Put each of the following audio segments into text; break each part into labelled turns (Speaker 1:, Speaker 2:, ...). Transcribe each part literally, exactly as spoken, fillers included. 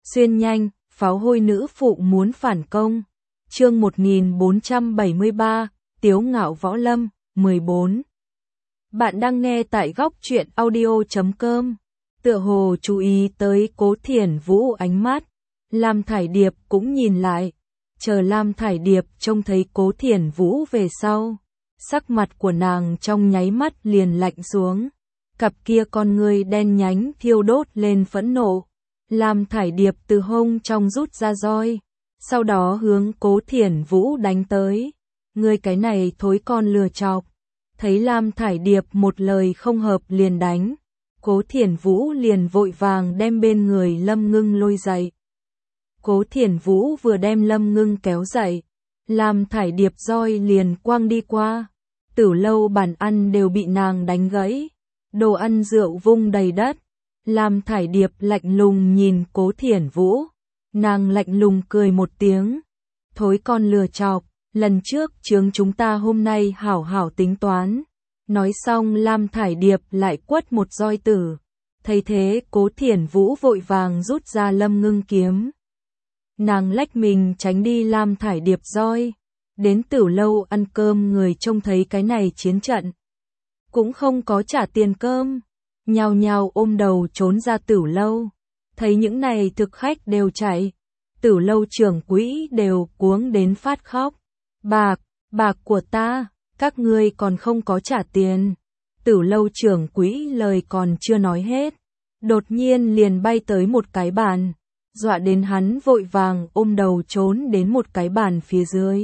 Speaker 1: Xuyên nhanh, pháo hôi nữ phụ muốn phản công. Chương một nghìn bốn trăm bảy mươi ba, Tiếu ngạo võ lâm, mười bốn. Bạn đang nghe tại góc truyện audio chấm com. Tựa hồ chú ý tới Cố Thiển Vũ ánh mắt, Lam Thải Điệp cũng nhìn lại. Chờ Lam Thải Điệp trông thấy Cố Thiển Vũ về sau, sắc mặt của nàng trong nháy mắt liền lạnh xuống. Cặp kia con ngươi đen nhánh thiêu đốt lên phẫn nộ. Lam Thải Điệp từ hông trong rút ra roi, sau đó hướng Cố Thiển Vũ đánh tới. Ngươi cái này thối con lừa chọc. Thấy Lam Thải Điệp một lời không hợp liền đánh, Cố Thiển Vũ liền vội vàng đem bên người Lâm Ngưng lôi dậy. Cố Thiển Vũ vừa đem Lâm Ngưng kéo dậy, Lam Thải Điệp roi liền quăng đi qua. Tử lâu bàn ăn đều bị nàng đánh gãy, đồ ăn rượu vung đầy đất. Lam Thải Điệp lạnh lùng nhìn Cố Thiển Vũ, nàng lạnh lùng cười một tiếng. Thối con lừa chọc, lần trước chướng chúng ta hôm nay hảo hảo tính toán. Nói xong Lam Thải Điệp lại quất một roi tử. Thấy thế Cố Thiển Vũ vội vàng rút ra Lâm Ngưng kiếm. Nàng lách mình tránh đi Lam Thải Điệp roi. Đến Tử lâu ăn cơm người trông thấy cái này chiến trận, cũng không có trả tiền cơm, nhao nhao ôm đầu trốn ra Tử lâu. Thấy những này thực khách đều chạy, Tử lâu trưởng quỹ đều cuống đến phát khóc. Bạc, bạc của ta, các ngươi còn không có trả tiền. Tử lâu trưởng quỹ lời còn chưa nói hết, đột nhiên liền bay tới một cái bàn, dọa đến hắn vội vàng ôm đầu trốn đến một cái bàn phía dưới.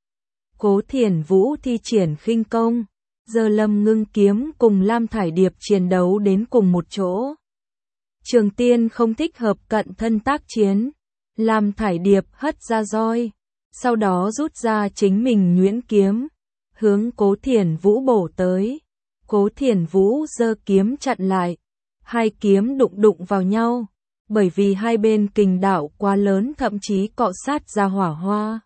Speaker 1: Cố Thiển Vũ thi triển khinh công, giờ Lâm Ngưng kiếm cùng Lam Thải Điệp chiến đấu đến cùng một chỗ. Trường Tiên không thích hợp cận thân tác chiến, Lam Thải Điệp hất ra roi, sau đó rút ra chính mình nhuyễn kiếm, hướng Cố Thiển Vũ bổ tới. Cố Thiển Vũ giơ kiếm chặn lại, hai kiếm đụng đụng vào nhau, bởi vì hai bên kình đạo quá lớn thậm chí cọ sát ra hỏa hoa.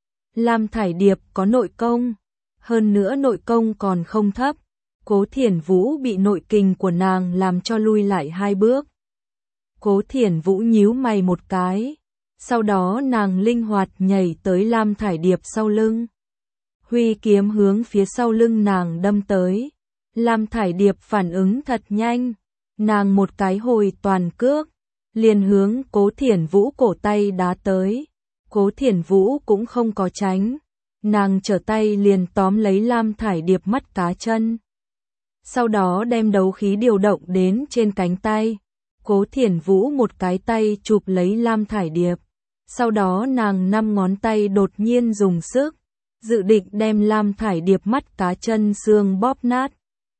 Speaker 1: Lam Thải Điệp có nội công, hơn nữa nội công còn không thấp. Cố Thiển Vũ bị nội kình của nàng làm cho lui lại hai bước. Cố Thiển Vũ nhíu mày một cái, sau đó nàng linh hoạt nhảy tới Lam Thải Điệp sau lưng. Huy kiếm hướng phía sau lưng nàng đâm tới. Lam Thải Điệp phản ứng thật nhanh, nàng một cái hồi toàn cước, liền hướng Cố Thiển Vũ cổ tay đá tới. Cố Thiển Vũ cũng không có tránh, nàng trở tay liền tóm lấy Lam Thải Điệp mắt cá chân. Sau đó đem đấu khí điều động đến trên cánh tay. Cố Thiển Vũ một cái tay chụp lấy Lam Thải Điệp, sau đó nàng năm ngón tay đột nhiên dùng sức, dự định đem Lam Thải Điệp mắt cá chân xương bóp nát.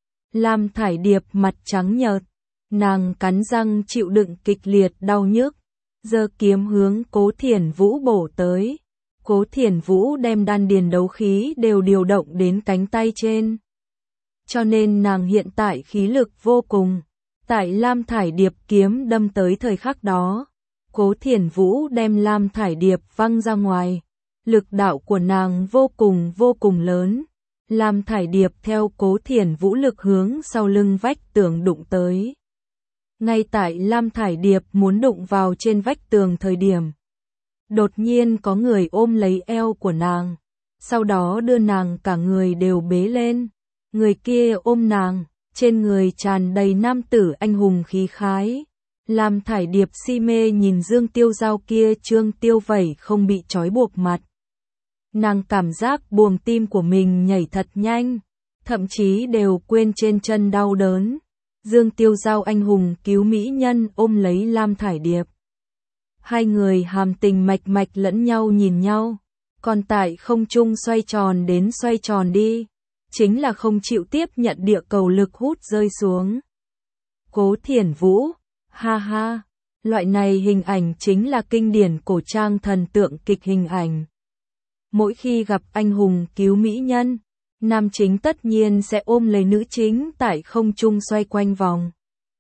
Speaker 1: Lam Thải Điệp mặt trắng nhợt, nàng cắn răng chịu đựng kịch liệt đau nhức, giơ kiếm hướng Cố Thiển Vũ bổ tới. Cố Thiển Vũ đem đan điền đấu khí đều điều động đến cánh tay trên, cho nên nàng hiện tại khí lực vô cùng. Tại Lam Thải Điệp kiếm đâm tới thời khắc đó, Cố Thiển Vũ đem Lam Thải Điệp văng ra ngoài. Lực đạo của nàng vô cùng vô cùng lớn. Lam Thải Điệp theo Cố Thiển Vũ lực hướng sau lưng vách tường đụng tới. Ngay tại Lam Thải Điệp muốn đụng vào trên vách tường thời điểm, đột nhiên có người ôm lấy eo của nàng, sau đó đưa nàng cả người đều bế lên. Người kia ôm nàng, trên người tràn đầy nam tử anh hùng khí khái. Lam Thải Điệp si mê nhìn Dương Tiêu Giao kia trương tiêu vẩy không bị trói buộc mặt. Nàng cảm giác buồng tim của mình nhảy thật nhanh, thậm chí đều quên trên chân đau đớn. Dương Tiêu Giao anh hùng cứu mỹ nhân ôm lấy Lam Thải Điệp. Hai người hàm tình mạch mạch lẫn nhau nhìn nhau, còn tại không trung xoay tròn đến xoay tròn đi, chính là không chịu tiếp nhận địa cầu lực hút rơi xuống. Cố Thiển Vũ, ha ha, loại này hình ảnh chính là kinh điển cổ trang thần tượng kịch hình ảnh. Mỗi khi gặp anh hùng cứu mỹ nhân, nam chính tất nhiên sẽ ôm lấy nữ chính tại không trung xoay quanh vòng.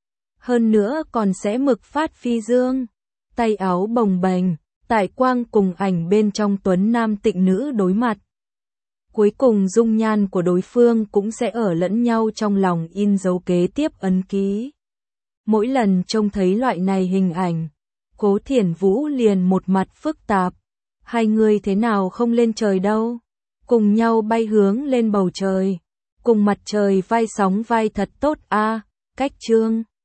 Speaker 1: Hơn nữa còn sẽ mực phát phi dương, tay áo bồng bềnh, tại quang cùng ảnh bên trong tuấn nam tịnh nữ đối mặt. Cuối cùng dung nhan của đối phương cũng sẽ ở lẫn nhau trong lòng in dấu kế tiếp ấn ký. Mỗi lần trông thấy loại này hình ảnh, Cố Thiển Vũ liền một mặt phức tạp. Hai người thế nào không lên trời đâu? Cùng nhau bay hướng lên bầu trời. Cùng mặt trời vai sóng vai thật tốt a. Cách Chương